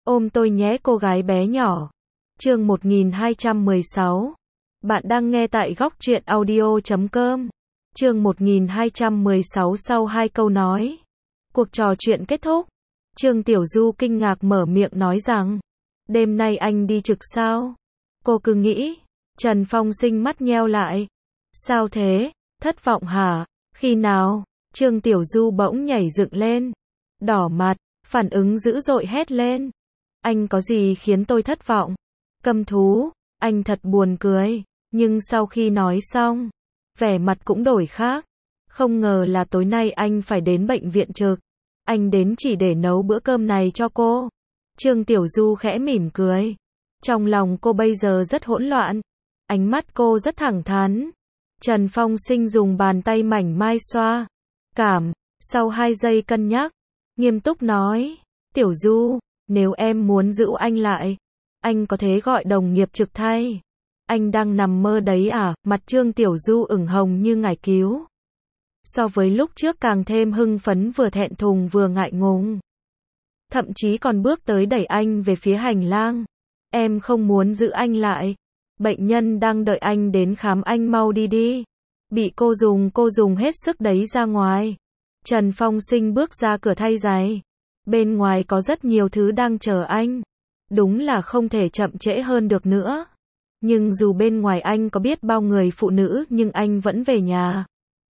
Ôm tôi nhé cô gái bé nhỏ. Chương 1216. Bạn đang nghe tại góc truyện audio.com. Chương 1216 sau 2 câu nói. Cuộc trò chuyện kết thúc. Trương Tiểu Du kinh ngạc mở miệng nói rằng, đêm nay anh đi trực sao? Cô cứ nghĩ. Trần Phong Sinh mắt nheo lại. Sao thế? Thất vọng hả? Khi nào? Trương Tiểu Du bỗng nhảy dựng lên. Đỏ mặt, phản ứng dữ dội hét lên. Anh có gì khiến tôi thất vọng? Câm thú, anh thật buồn cười. Nhưng sau khi nói xong, vẻ mặt cũng đổi khác. Không ngờ là tối nay anh phải đến bệnh viện trực. Anh đến chỉ để nấu bữa cơm này cho cô. Trương Tiểu Du khẽ mỉm cười. Trong lòng cô bây giờ rất hỗn loạn. Ánh mắt cô rất thẳng thắn. Trần Phong Sinh dùng bàn tay mảnh mai xoa. Cảm, sau 2 giây cân nhắc, nghiêm túc nói, Tiểu Du, nếu em muốn giữ anh lại, anh có thể gọi đồng nghiệp trực thay. Anh đang nằm mơ đấy à? Mặt Trương Tiểu Du ửng hồng như ngải cứu. So với lúc trước càng thêm hưng phấn, vừa thẹn thùng vừa ngại ngùng. Thậm chí còn bước tới đẩy anh về phía hành lang. Em không muốn giữ anh lại. Bệnh nhân đang đợi anh đến khám, anh mau đi đi. Bị cô dùng hết sức đấy ra ngoài. Trần Phong Sinh bước ra cửa thay giày. Bên ngoài có rất nhiều thứ đang chờ anh. Đúng là không thể chậm trễ hơn được nữa. Nhưng dù bên ngoài anh có biết bao người phụ nữ nhưng anh vẫn về nhà.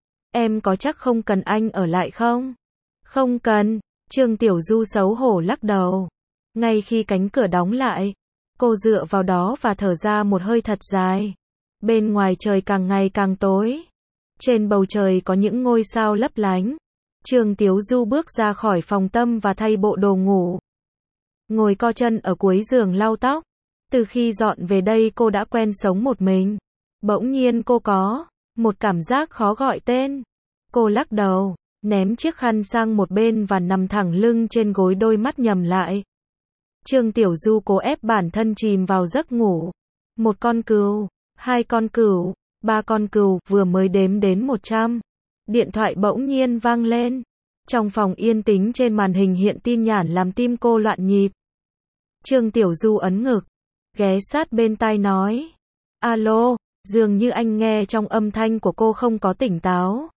Em có chắc không cần anh ở lại không? Không cần. Trương Tiểu Du xấu hổ lắc đầu. Ngay khi cánh cửa đóng lại, cô dựa vào đó và thở ra một hơi thật dài. Bên ngoài trời càng ngày càng tối. Trên bầu trời có những ngôi sao lấp lánh. Trương Tiểu Du bước ra khỏi phòng tâm và thay bộ đồ ngủ. Ngồi co chân ở cuối giường lau tóc. Từ khi dọn về đây cô đã quen sống một mình. Bỗng nhiên cô có một cảm giác khó gọi tên. Cô lắc đầu, ném chiếc khăn sang một bên và nằm thẳng lưng trên gối, đôi mắt nhắm lại. Trương Tiểu Du cố ép bản thân chìm vào giấc ngủ. 1 con cừu, 2 con cừu, 3 con cừu, vừa mới đếm đến 100. Điện thoại bỗng nhiên vang lên. Trong phòng yên tĩnh, trên màn hình hiện tin nhắn làm tim cô loạn nhịp. Trương Tiểu Du ấn ngực, ghé sát bên tai nói, alo. Dường như anh nghe trong âm thanh của cô không có tỉnh táo.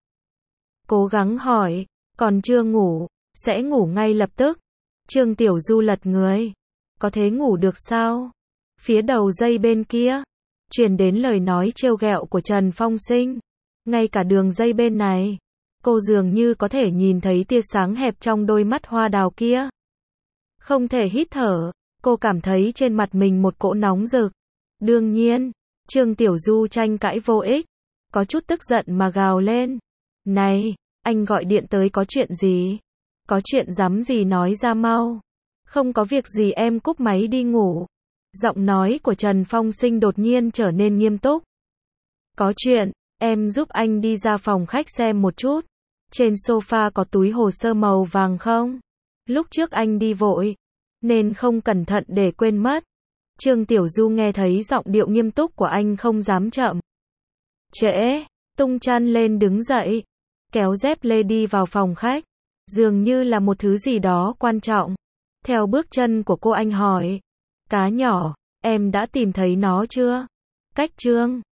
Cố gắng hỏi, còn chưa ngủ, sẽ ngủ ngay lập tức. Trương Tiểu Du lật người, có thế ngủ được sao? Phía đầu dây bên kia, truyền đến lời nói trêu ghẹo của Trần Phong Sinh. Ngay cả đường dây bên này, cô dường như có thể nhìn thấy tia sáng hẹp trong đôi mắt hoa đào kia. Không thể hít thở, cô cảm thấy trên mặt mình một cỗ nóng rực. Đương nhiên, Trương Tiểu Du tranh cãi vô ích, có chút tức giận mà gào lên. Này, anh gọi điện tới có chuyện gì? Có chuyện rắm gì nói ra mau. Không có việc gì, em cúp máy đi ngủ. Giọng nói của Trần Phong Sinh đột nhiên trở nên nghiêm túc. Có chuyện, em giúp anh đi ra phòng khách xem một chút. Trên sofa có túi hồ sơ màu vàng không? Lúc trước anh đi vội, nên không cẩn thận để quên mất. Trương Tiểu Du nghe thấy giọng điệu nghiêm túc của anh không dám chậm trễ, tung chăn lên đứng dậy, kéo dép lê đi vào phòng khách. Dường như là một thứ gì đó quan trọng. Theo bước chân của cô, anh hỏi, cá nhỏ, em đã tìm thấy nó chưa? Cách Trương